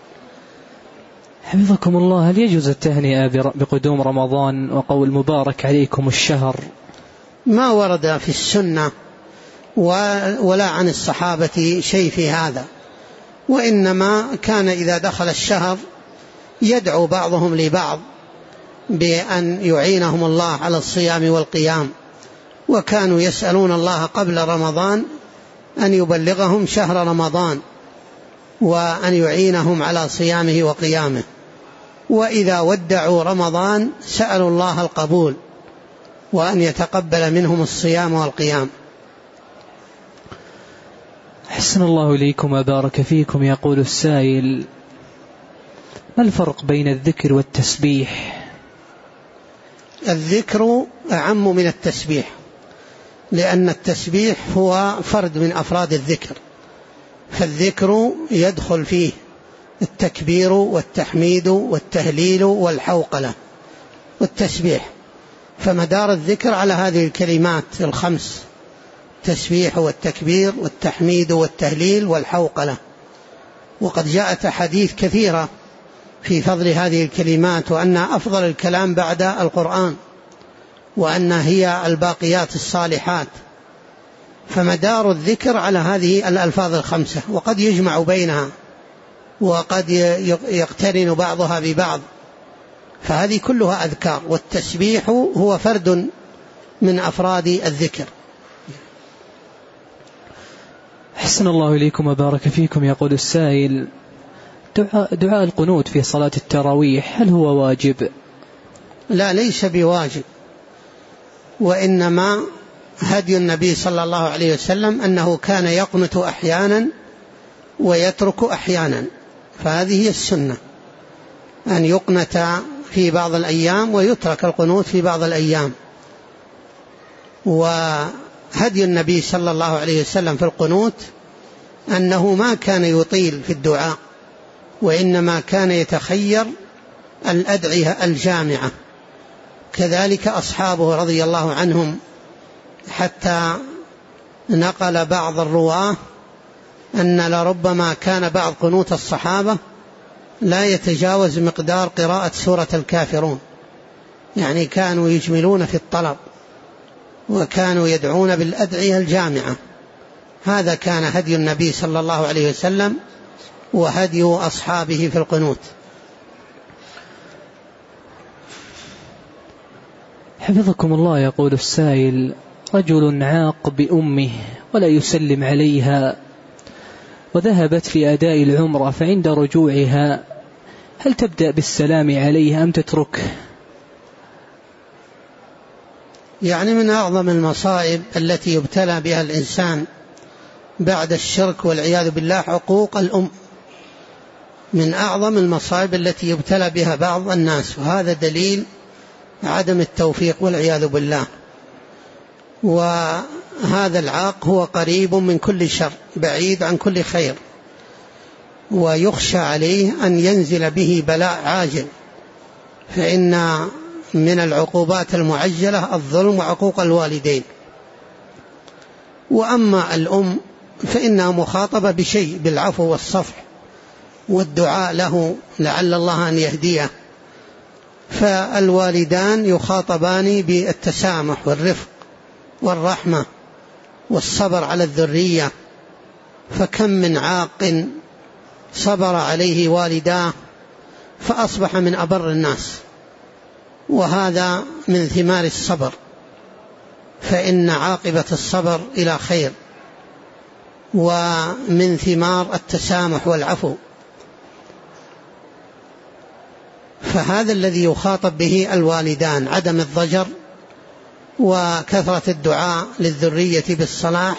حفظكم الله، هل يجوز التهنئة بقدوم رمضان وقول مبارك عليكم الشهر؟ ما ورد في السنة ولا عن الصحابة شيء في هذا، وإنما كان إذا دخل الشهر يدعو بعضهم لبعض بأن يعينهم الله على الصيام والقيام، وكانوا يسألون الله قبل رمضان أن يبلغهم شهر رمضان وأن يعينهم على صيامه وقيامه، وإذا ودعوا رمضان سألوا الله القبول وأن يتقبل منهم الصيام والقيام. أحسن الله إليكم وبارك فيكم. يقول السائل: ما الفرق بين الذكر والتسبيح؟ الذكر أعم من التسبيح، لأن التسبيح هو فرد من أفراد الذكر، فالذكر يدخل فيه التكبير والتحميد والتهليل والحوقلة والتسبيح، فمدار الذكر على هذه الكلمات الخمس: التسبيح والتكبير والتحميد والتهليل والحوقلة. وقد جاءت أحاديث كثيرة في فضل هذه الكلمات، وأنها أفضل الكلام بعد القرآن، وأنها هي الباقيات الصالحات، فمدار الذكر على هذه الألفاظ الخمسة، وقد يجمع بينها وقد يقترن بعضها ببعض، فهذه كلها أذكار، والتسبيح هو فرد من أفراد الذكر. أحسن الله إليكم وبارك فيكم. يقول السائل: دعاء, دعاء القنوت في صلاة التراويح هل هو واجب؟ لا، ليس بواجب، وإنما هدي النبي صلى الله عليه وسلم أنه كان يقنت أحيانا ويترك أحيانا، فهذه هي السنة، أن يقنت في بعض الأيام ويترك القنوت في بعض الأيام. وهدي النبي صلى الله عليه وسلم في القنوت أنه ما كان يطيل في الدعاء، وإنما كان يتخير الأدعية الجامعة، كذلك أصحابه رضي الله عنهم، حتى نقل بعض الرواة أن لربما كان بعض قنوت الصحابة لا يتجاوز مقدار قراءة سورة الكافرون، يعني كانوا يجملون في الطلب وكانوا يدعون بالأدعية الجامعة. هذا كان هدي النبي صلى الله عليه وسلم وهدي أصحابه في القنوت. حفظكم الله. يقول السائل: رجل عاق بأمه ولا يسلم عليها وذهبت في أداء العمرة، فعند رجوعها هل تبدأ بالسلام عليها أم تترك؟ يعني من أعظم المصائب التي يبتلى بها الإنسان بعد الشرك والعياذ بالله عقوق الأم، من أعظم المصائب التي يبتلى بها بعض الناس، وهذا دليل عدم التوفيق والعياذ بالله. وهذا العاق هو قريب من كل شر، بعيد عن كل خير، ويخشى عليه أن ينزل به بلاء عاجل، فإن من العقوبات المعجلة الظلم وعقوق الوالدين. وأما الأم فإنها مخاطبة بشيء، بالعفو والصفح والدعاء له لعل الله أن يهديه، فالوالدان يخاطبان بالتسامح والرفق والرحمة والصبر على الذرية، فكم من عاق صبر عليه والداه فأصبح من أبر الناس، وهذا من ثمار الصبر، فإن عاقبة الصبر إلى خير، ومن ثمار التسامح والعفو. فهذا الذي يخاطب به الوالدان، عدم الضجر وكثرة الدعاء للذرية بالصلاح.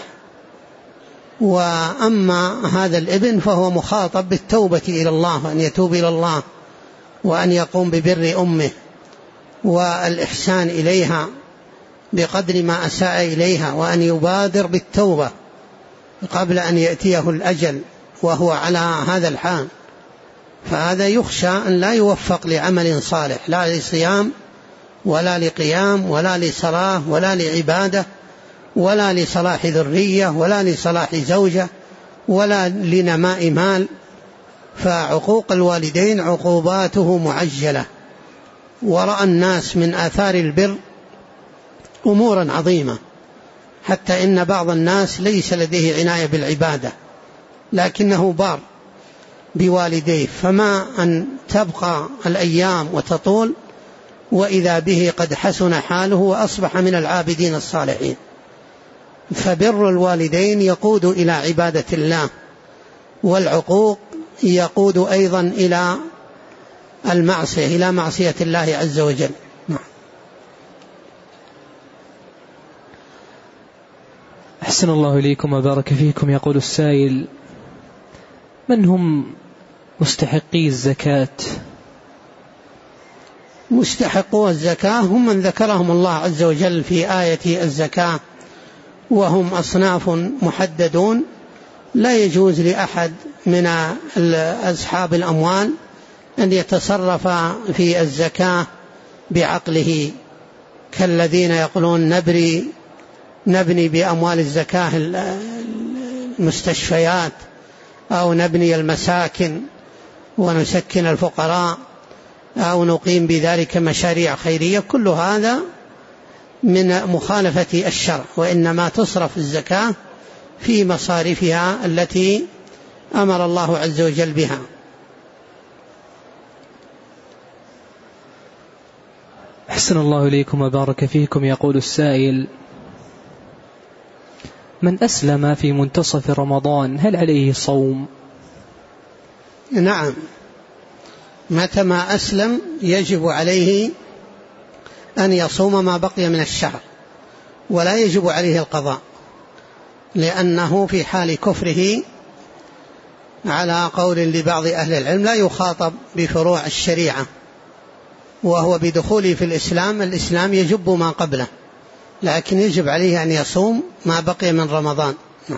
وأما هذا الابن فهو مخاطب بالتوبة إلى الله، وأن يتوب إلى الله، وأن يقوم ببر أمه والإحسان إليها بقدر ما أساء إليها، وأن يبادر بالتوبة قبل أن يأتيه الأجل وهو على هذا الحال. فهذا يخشى أن لا يوفق لعمل صالح، لا لصيام ولا لقيام ولا لصلاة ولا لعبادة ولا لصلاح ذرية ولا لصلاح زوجة ولا لنماء مال. فعقوق الوالدين عقوباته معجلة. ورأى الناس من آثار البر أمورا عظيمة، حتى إن بعض الناس ليس لديه عناية بالعبادة لكنه بار بوالديه، فما أن تبقى الأيام وتطول وإذا به قد حسن حاله وأصبح من العابدين الصالحين. فبر الوالدين يقود إلى عبادة الله، والعقوق يقود أيضا إلى المعصية، إلى معصية الله عز وجل. أحسن الله إليكم وبارك فيكم. يقول السائل: من هم مستحقي الزكاة؟ مستحقو الزكاة هم من ذكرهم الله عز وجل في آية الزكاة، وهم أصناف محددون. لا يجوز لأحد من أصحاب الأموال أن يتصرف في الزكاة بعقله، كالذين يقولون نبري نبني بأموال الزكاة المستشفيات، أو نبني المساكن ونسكن الفقراء، أو نقيم بذلك مشاريع خيرية. كل هذا من مخالفة الشرع، وإنما تصرف الزكاة في مصارفها التي أمر الله عز وجل بها. أحسن الله إليكم وبارك فيكم. يقول السائل: من أسلم في منتصف رمضان هل عليه صوم؟ نعم، متى ما أسلم يجب عليه أن يصوم ما بقي من الشهر، ولا يجب عليه القضاء، لأنه في حال كفره على قول لبعض أهل العلم لا يخاطب بفروع الشريعة، وهو بدخوله في الإسلام الإسلام يجب ما قبله، لكن يجب عليه أن يصوم ما بقي من رمضان.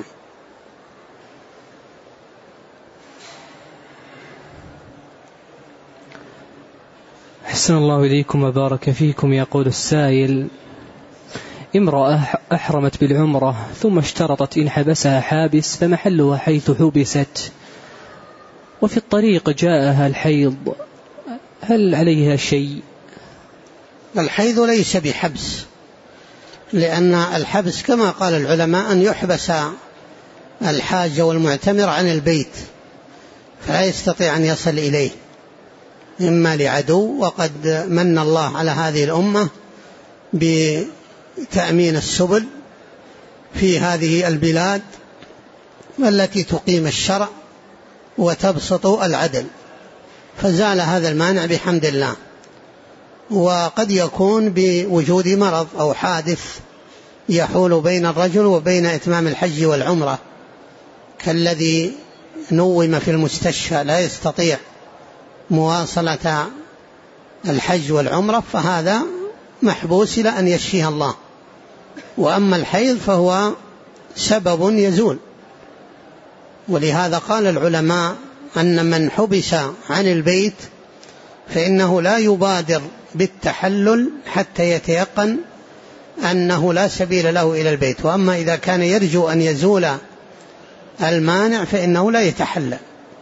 أحسن الله إليكم وبارك فيكم. يقول السائل: امرأة أحرمت بالعمرة ثم اشترطت إن حبسها حابس فمحلها حيث حبست، وفي الطريق جاءها الحيض، هل عليها شيء؟ الحيض ليس بحبس، لأن الحبس كما قال العلماء أن يحبس الحاج والمعتمر عن البيت، فلا يستطيع أن يصل إليه إما لعدو. وقد من الله على هذه الأمة بتأمين السبل في هذه البلاد التي تقيم الشرع وتبسط العدل، فزال هذا المانع بحمد الله. وقد يكون بوجود مرض أو حادث يحول بين الرجل وبين إتمام الحج والعمرة، كالذي نوم في المستشفى لا يستطيع مواصلة الحج والعمرة، فهذا محبوس إلى أن يشفيه الله. وأما الحيض فهو سبب يزول، ولهذا قال العلماء أن من حبس عن البيت فإنه لا يبادر بالتحلل حتى يتيقن أنه لا سبيل له إلى البيت. وأما إذا كان يرجو أن يزول المانع فإنه لا يتحلل.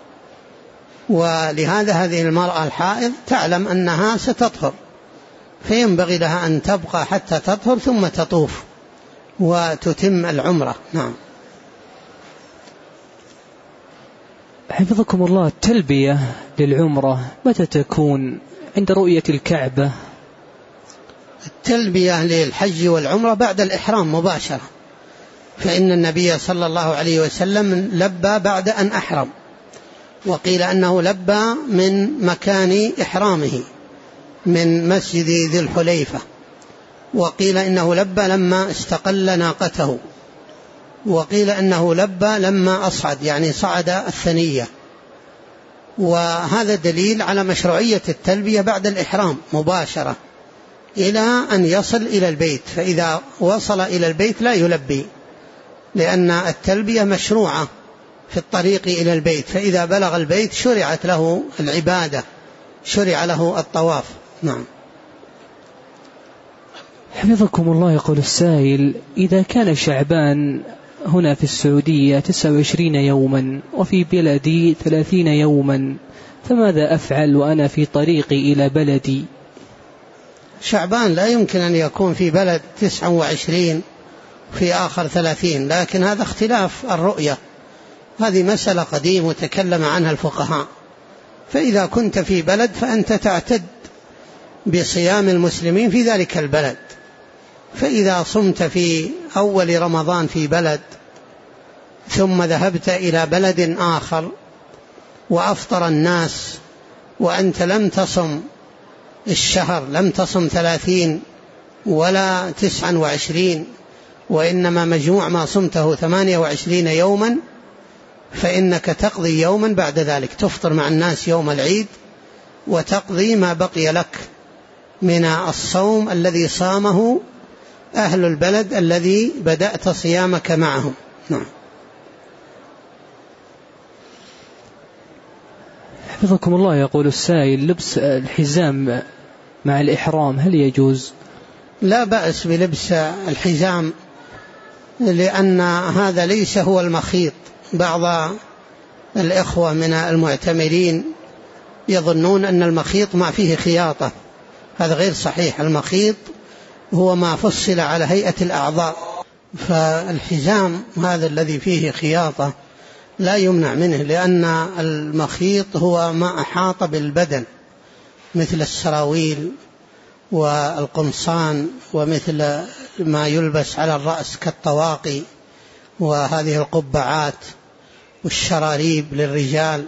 ولهذا هذه المرأة الحائض تعلم أنها ستطهر، فينبغي لها أن تبقى حتى تطهر ثم تطوف وتتم العمرة. نعم. حفظكم الله، التلبية للعمرة متى تكون؟ عند رؤية الكعبة؟ التلبية للحج والعمرة بعد الإحرام مباشرة، فإن النبي صلى الله عليه وسلم لبى بعد أن أحرم، وقيل أنه لبى من مكان إحرامه من مسجد ذي الحليفة، وقيل إنه لبى لما استقل ناقته، وقيل أنه لبى لما أصعد يعني صعد الثنية. وهذا دليل على مشروعية التلبية بعد الإحرام مباشرة إلى أن يصل إلى البيت، فإذا وصل إلى البيت لا يلبي، لأن التلبية مشروعة في الطريق إلى البيت، فإذا بلغ البيت شرعت له العبادة، شرع له الطواف. نعم. حفظكم الله، يقول السائل: إذا كان شعبان هنا في السعودية تسعة وعشرين يوما وفي بلدي ثلاثين يوما، فماذا أفعل وأنا في طريقي إلى بلدي؟ شعبان لا يمكن أن يكون في بلد تسعة وعشرين في آخر ثلاثين، لكن هذا اختلاف الرؤية، هذه مسألة قديمة وتكلم عنها الفقهاء. فإذا كنت في بلد فأنت تعتد بصيام المسلمين في ذلك البلد، فإذا صمت في أول رمضان في بلد ثم ذهبت إلى بلد آخر وأفطر الناس وأنت لم تصم الشهر، لم تصم ثلاثين ولا تسعة وعشرين، وإنما مجموع ما صمته ثمانية وعشرين يوما، فإنك تقضي يوما بعد ذلك، تفطر مع الناس يوم العيد وتقضي ما بقي لك من الصوم الذي صامه أهل البلد الذي بدأت صيامك معهم. نعم. حفظكم الله، يقول السائل: لبس الحزام مع الإحرام هل يجوز؟ لا بأس بلبس الحزام، لأن هذا ليس هو المخيط. بعض الإخوة من المعتمرين يظنون أن المخيط ما فيه خياطة، هذا غير صحيح. المخيط هو ما فصل على هيئة الأعضاء، فالحزام هذا الذي فيه خياطة لا يمنع منه، لأن المخيط هو ما أحاط بالبدن مثل السراويل والقمصان، ومثل ما يلبس على الرأس كالطواقي وهذه القبعات والشراريب للرجال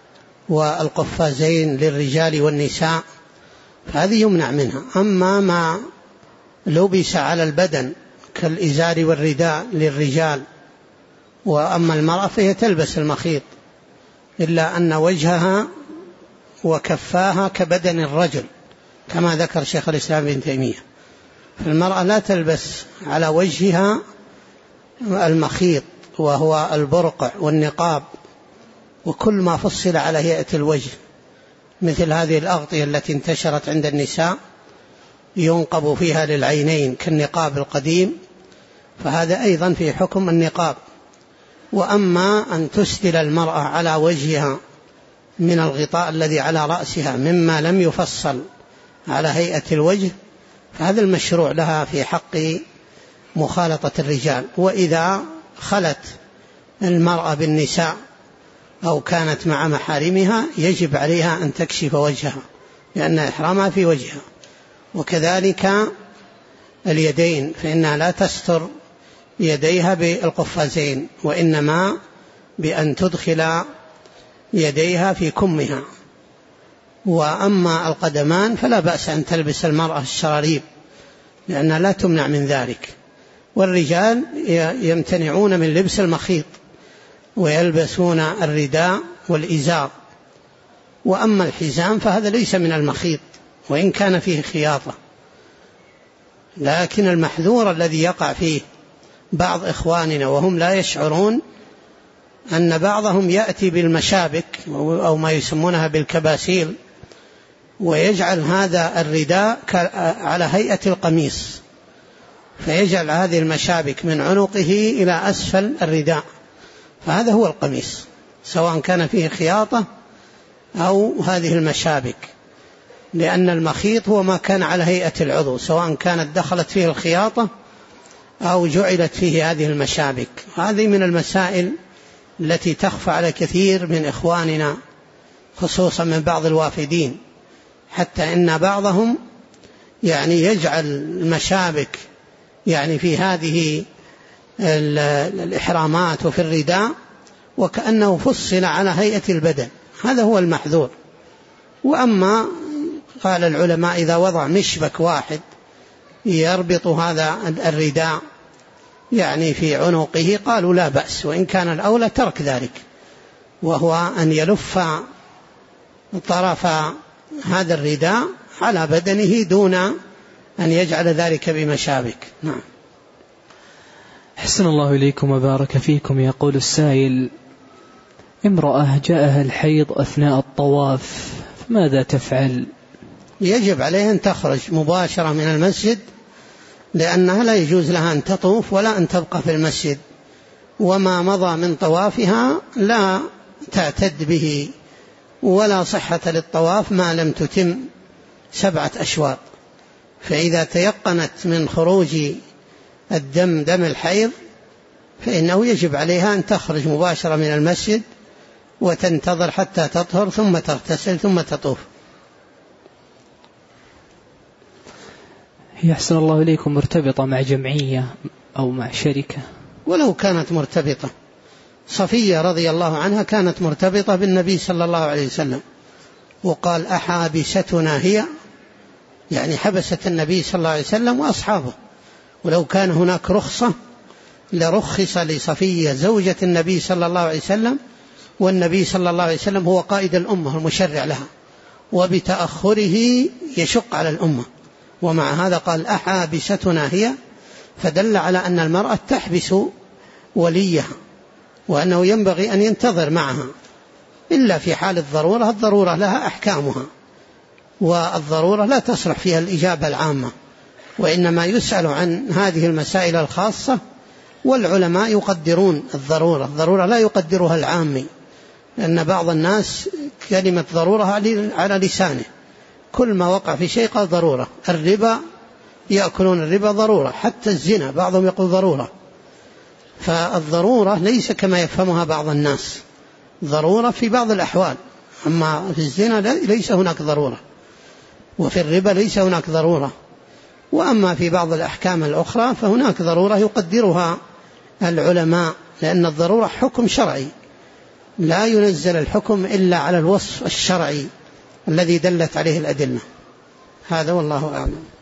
والقفازين للرجال والنساء، فهذه يمنع منها. أما ما لبس على البدن كالإزار والرداء للرجال، وأما المرأة فهي تلبس المخيط، إلا أن وجهها وكفاها كبدن الرجل كما ذكر شيخ الإسلام ابن تيمية. فالمرأة لا تلبس على وجهها المخيط وهو البرقع والنقاب وكل ما فصل على هيئة الوجه، مثل هذه الأغطية التي انتشرت عند النساء ينقب فيها للعينين كالنقاب القديم، فهذا أيضا في حكم النقاب. وأما أن تسدل المرأة على وجهها من الغطاء الذي على رأسها مما لم يفصل على هيئة الوجه، فهذا المشروع لها في حق مخالطة الرجال. وإذا خلت المرأة بالنساء أو كانت مع محارمها يجب عليها أن تكشف وجهها، لأن إحرامها في وجهها. وكذلك اليدين، فإنها لا تستر يديها بالقفازين، وإنما بأن تدخل يديها في كمها. وأما القدمان فلا بأس أن تلبس المرأة الشراريب، لأنها لا تمنع من ذلك. والرجال يمتنعون من لبس المخيط ويلبسون الرداء والإزار. وأما الحزام فهذا ليس من المخيط وإن كان فيه خياطة، لكن المحذور الذي يقع فيه بعض إخواننا وهم لا يشعرون أن بعضهم يأتي بالمشابك أو ما يسمونها بالكباسيل ويجعل هذا الرداء على هيئة القميص، فيجعل هذه المشابك من عنقه إلى أسفل الرداء، فهذا هو القميص سواء كان فيه خياطة أو هذه المشابك، لأن المخيط هو ما كان على هيئة العضو سواء كانت دخلت فيه الخياطة أو جعلت فيه هذه المشابك. هذه من المسائل التي تخفى على كثير من إخواننا خصوصا من بعض الوافدين، حتى إن بعضهم يعني يجعل المشابك يعني في هذه الإحرامات وفي الرداء وكأنه فصل على هيئة البدن، هذا هو المحذور. وأما قال العلماء إذا وضع مشبك واحد يربط هذا الرداء يعني في عنقه قالوا لا بأس، وإن كان الأولى ترك ذلك، وهو أن يلف طرف هذا الرداء على بدنه دون أن يجعل ذلك بمشابك. نعم. أحسن الله إليكم وبارك فيكم. يقول السائل: امرأة جاءها الحيض أثناء الطواف ماذا تفعل؟ يجب عليها أن تخرج مباشرة من المسجد، لأنها لا يجوز لها أن تطوف ولا أن تبقى في المسجد، وما مضى من طوافها لا تعتد به، ولا صحة للطواف ما لم تتم سبعة أشواط. فإذا تيقنت من خروج الدم دم الحيض فإنه يجب عليها أن تخرج مباشرة من المسجد وتنتظر حتى تطهر ثم تغتسل ثم تطوف. يحسن الله إليكم، مرتبطة مع جمعية أو مع شركة؟ ولو كانت مرتبطة، صفية رضي الله عنها كانت مرتبطة بالنبي صلى الله عليه وسلم، وقال: أحابستنا هي، يعني حبست النبي صلى الله عليه وسلم وأصحابه. ولو كان هناك رخصة لرخص لصفية زوجة النبي صلى الله عليه وسلم، والنبي صلى الله عليه وسلم هو قائد الأمة المشرع لها، وبتأخره يشق على الأمة، ومع هذا قال: أحابستنا هي، فدل على أن المرأة تحبس وليها، وأنه ينبغي أن ينتظر معها إلا في حال الضرورة. الضرورة لها أحكامها، والضرورة لا تصلح فيها الإجابة العامة، وإنما يسأل عن هذه المسائل الخاصة، والعلماء يقدرون الضرورة. الضرورة لا يقدرها العامي، لأن بعض الناس كلمة ضرورة على لسانه، كل ما وقع في شيء قال ضرورة. الربا يأكلون الربا ضرورة، حتى الزنا بعضهم يقول ضرورة. فالضرورة ليس كما يفهمها بعض الناس، ضرورة في بعض الأحوال، أما في الزنا ليس هناك ضرورة، وفي الربا ليس هناك ضرورة. وأما في بعض الأحكام الأخرى فهناك ضرورة يقدرها العلماء، لأن الضرورة حكم شرعي، لا ينزل الحكم إلا على الوصف الشرعي الذي دلت عليه الأدلة. هذا والله أعلم.